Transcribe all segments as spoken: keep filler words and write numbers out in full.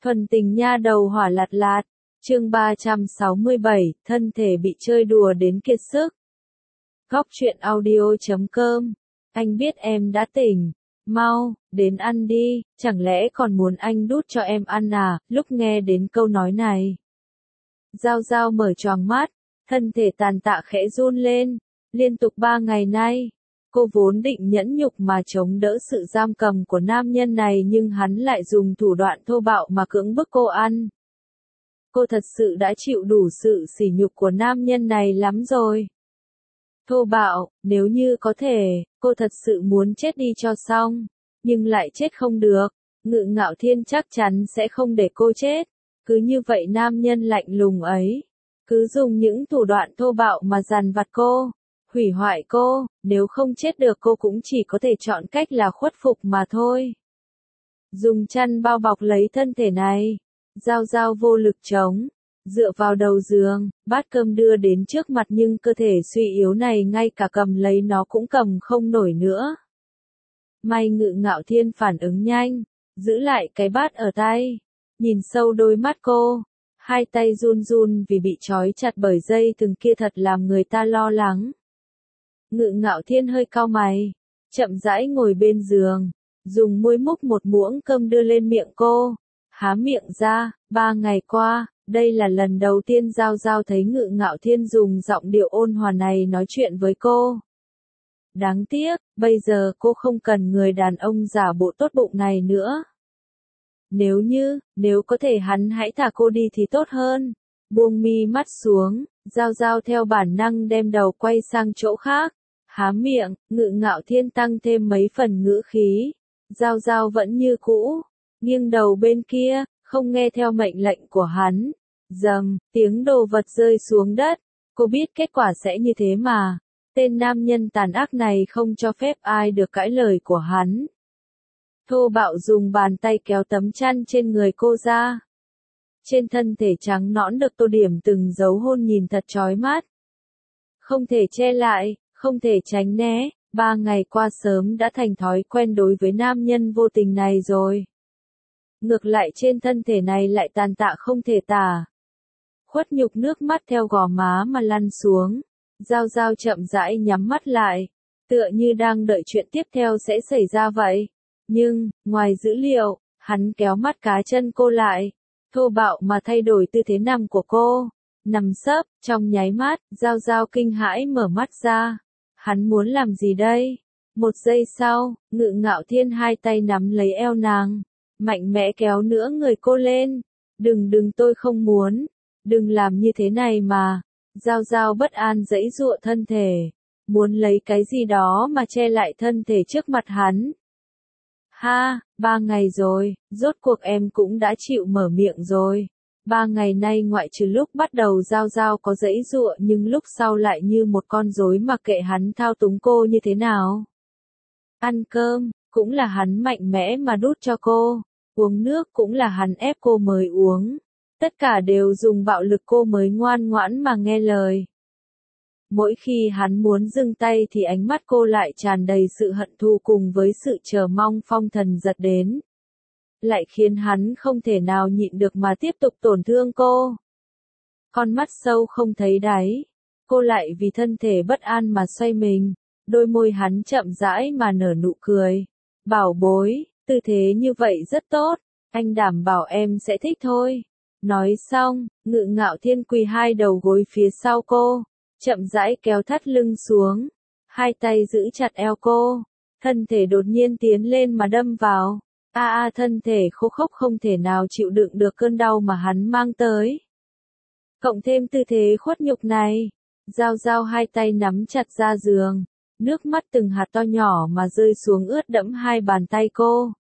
Thuần tình nha đầu hỏa lạt lạt, chương ba trăm sáu mươi bảy, thân thể bị chơi đùa đến kiệt sức. Góc truyện audio chấm com, anh biết em đã tỉnh, mau, đến ăn đi, chẳng lẽ còn muốn anh đút cho em ăn à, lúc nghe đến câu nói này. Giao Giao mở choàng mắt, thân thể tàn tạ khẽ run lên, liên tục ba ngày nay. Cô vốn định nhẫn nhục mà chống đỡ sự giam cầm của nam nhân này nhưng hắn lại dùng thủ đoạn thô bạo mà cưỡng bức cô ăn. Cô thật sự đã chịu đủ sự sỉ nhục của nam nhân này lắm rồi. Thô bạo, nếu như có thể, cô thật sự muốn chết đi cho xong, nhưng lại chết không được. Ngự Ngạo Thiên chắc chắn sẽ không để cô chết. Cứ như vậy nam nhân lạnh lùng ấy, cứ dùng những thủ đoạn thô bạo mà dằn vặt cô, hủy hoại cô, nếu không chết được cô cũng chỉ có thể chọn cách là khuất phục mà thôi. Dùng chăn bao bọc lấy thân thể này, Giao Giao vô lực chống, dựa vào đầu giường, bát cơm đưa đến trước mặt nhưng cơ thể suy yếu này ngay cả cầm lấy nó cũng cầm không nổi nữa. May Ngự Ngạo Thiên phản ứng nhanh, giữ lại cái bát ở tay, nhìn sâu đôi mắt cô, hai tay run run vì bị trói chặt bởi dây thừng kia thật làm người ta lo lắng. Ngự Ngạo Thiên hơi cau mày, chậm rãi ngồi bên giường, dùng muôi múc một muỗng cơm đưa lên miệng cô, há miệng ra, ba ngày qua, đây là lần đầu tiên Giao Giao thấy Ngự Ngạo Thiên dùng giọng điệu ôn hòa này nói chuyện với cô. Đáng tiếc, bây giờ cô không cần người đàn ông giả bộ tốt bụng này nữa. Nếu như, nếu có thể hắn hãy thả cô đi thì tốt hơn. Buông mi mắt xuống, Giao Giao theo bản năng đem đầu quay sang chỗ khác. Há miệng, Ngự Ngạo Thiên tăng thêm mấy phần ngữ khí. Giao Giao vẫn như cũ, nghiêng đầu bên kia, không nghe theo mệnh lệnh của hắn. Dầm, tiếng đồ vật rơi xuống đất. Cô biết kết quả sẽ như thế mà. Tên nam nhân tàn ác này không cho phép ai được cãi lời của hắn. Thô bạo dùng bàn tay kéo tấm chăn trên người cô ra. Trên thân thể trắng nõn được tô điểm từng dấu hôn nhìn thật chói mắt. Không thể che lại, không thể tránh né, ba ngày qua sớm đã thành thói quen đối với nam nhân vô tình này rồi. Ngược lại trên thân thể này lại tàn tạ không thể tả. Khuất nhục nước mắt theo gò má mà lăn xuống. Giao Giao chậm rãi nhắm mắt lại, tựa như đang đợi chuyện tiếp theo sẽ xảy ra vậy. Nhưng, ngoài dữ liệu, hắn kéo mắt cá chân cô lại, thô bạo mà thay đổi tư thế nằm của cô. Nằm sấp, trong nháy mắt, Giao Giao kinh hãi mở mắt ra. Hắn muốn làm gì đây? Một giây sau, Ngự Ngạo Thiên hai tay nắm lấy eo nàng, mạnh mẽ kéo nữa người cô lên. Đừng đừng tôi không muốn, đừng làm như thế này mà. Giao Giao bất an giãy giụa thân thể, muốn lấy cái gì đó mà che lại thân thể trước mặt hắn. Ha, ba ngày rồi, rốt cuộc em cũng đã chịu mở miệng rồi. Ba ngày nay ngoại trừ lúc bắt đầu Giao Giao có giãy giụa nhưng lúc sau lại như một con rối mặc kệ hắn thao túng cô như thế nào. Ăn cơm, cũng là hắn mạnh mẽ mà đút cho cô, uống nước cũng là hắn ép cô mới uống. Tất cả đều dùng bạo lực cô mới ngoan ngoãn mà nghe lời. Mỗi khi hắn muốn dừng tay thì ánh mắt cô lại tràn đầy sự hận thù cùng với sự chờ mong phong thần giật đến. Lại khiến hắn không thể nào nhịn được mà tiếp tục tổn thương cô. Con mắt sâu không thấy đáy. Cô lại vì thân thể bất an mà xoay mình. Đôi môi hắn chậm rãi mà nở nụ cười. Bảo bối, tư thế như vậy rất tốt. Anh đảm bảo em sẽ thích thôi. Nói xong, Ngự Ngạo Thiên quỳ hai đầu gối phía sau cô, chậm rãi kéo thắt lưng xuống, hai tay giữ chặt eo cô, thân thể đột nhiên tiến lên mà đâm vào. A a thân thể khô khốc không thể nào chịu đựng được cơn đau mà hắn mang tới. Cộng thêm tư thế khuất nhục này, Giao Giao hai tay nắm chặt ra giường, nước mắt từng hạt to nhỏ mà rơi xuống ướt đẫm hai bàn tay cô.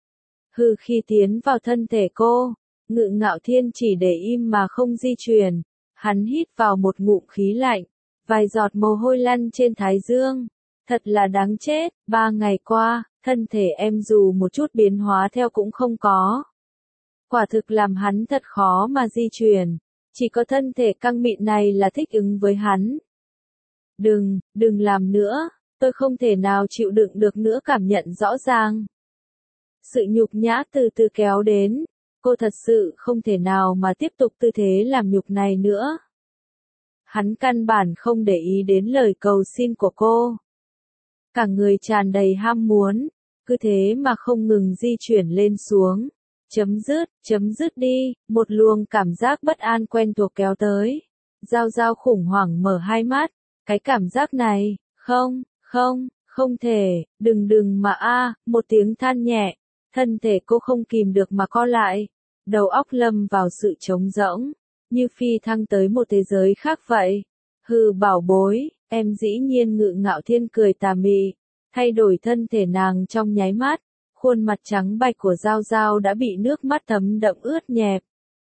Hừ khi tiến vào thân thể cô, Ngự Ngạo Thiên chỉ để im mà không di chuyển, hắn hít vào một ngụm khí lạnh, vài giọt mồ hôi lăn trên thái dương, thật là đáng chết, ba ngày qua, thân thể em dù một chút biến hóa theo cũng không có. Quả thực làm hắn thật khó mà di chuyển, chỉ có thân thể căng mịn này là thích ứng với hắn. Đừng, đừng làm nữa, tôi không thể nào chịu đựng được nữa cảm nhận rõ ràng. Sự nhục nhã từ từ kéo đến. cô thật sự không thể nào mà tiếp tục tư thế làm nhục này nữa. Hắn căn bản không để ý đến lời cầu xin của cô. Cả người tràn đầy ham muốn, cứ thế mà không ngừng di chuyển lên xuống. Chấm dứt, chấm dứt đi, một luồng cảm giác bất an quen thuộc kéo tới. Giao Giao khủng hoảng mở hai mắt, cái cảm giác này, không, không, không thể, đừng đừng mà a, một tiếng than nhẹ, thân thể cô không kìm được mà co lại, đầu óc lâm vào sự trống rỗng, như phi thăng tới một thế giới khác vậy. Hừ bảo bối, em dĩ nhiên Ngự Ngạo Thiên cười tà mị, thay đổi thân thể nàng trong nháy mắt, khuôn mặt trắng bạch của Giao Giao đã bị nước mắt thấm đẫm ướt nhẹp.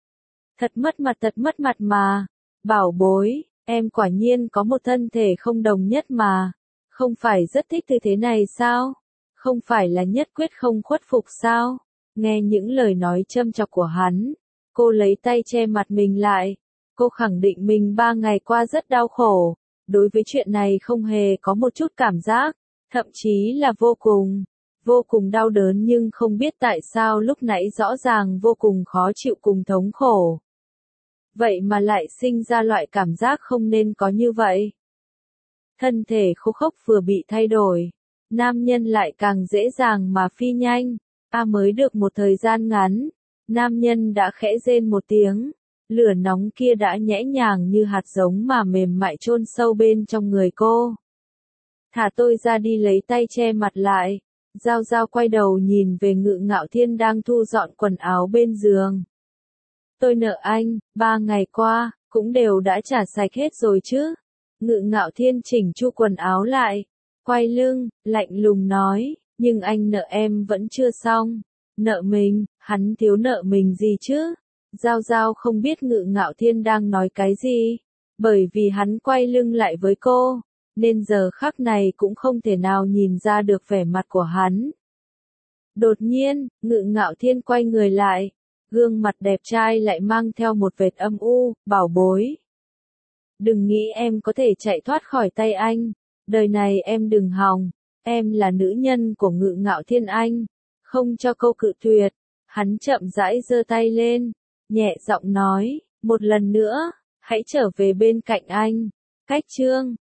Thật mất mặt thật mất mặt mà, bảo bối, em quả nhiên có một thân thể không đồng nhất mà, không phải rất thích tư thế này sao? Không phải là nhất quyết không khuất phục sao? Nghe những lời nói châm chọc của hắn, cô lấy tay che mặt mình lại. Cô khẳng định mình ba ngày qua rất đau khổ, đối với chuyện này không hề có một chút cảm giác, thậm chí là vô cùng, vô cùng đau đớn nhưng không biết tại sao lúc nãy rõ ràng vô cùng khó chịu cùng thống khổ. Vậy mà lại sinh ra loại cảm giác không nên có như vậy. Thân thể khô khốc vừa bị thay đổi, nam nhân lại càng dễ dàng mà phi nhanh, a mới được một thời gian ngắn, nam nhân đã khẽ rên một tiếng. Lửa nóng kia đã nhẽ nhàng như hạt giống mà mềm mại chôn sâu bên trong người cô. Thả tôi ra đi lấy tay che mặt lại. Giao Giao quay đầu nhìn về Ngự Ngạo Thiên đang thu dọn quần áo bên giường. Tôi nợ anh, ba ngày qua, cũng đều đã trả sạch hết rồi chứ. Ngự Ngạo Thiên chỉnh chu quần áo lại, quay lưng, lạnh lùng nói, nhưng anh nợ em vẫn chưa xong. Nợ mình, hắn thiếu nợ mình gì chứ? Giao Giao không biết Ngự Ngạo Thiên đang nói cái gì, bởi vì hắn quay lưng lại với cô, nên giờ khắc này cũng không thể nào nhìn ra được vẻ mặt của hắn. Đột nhiên, Ngự Ngạo Thiên quay người lại, gương mặt đẹp trai lại mang theo một vệt âm u, bảo bối. Đừng nghĩ em có thể chạy thoát khỏi tay anh, đời này em đừng hòng, em là nữ nhân của Ngự Ngạo Thiên anh, không cho câu cự tuyệt. Hắn chậm rãi giơ tay lên, nhẹ giọng nói, một lần nữa, hãy trở về bên cạnh anh. Cách chương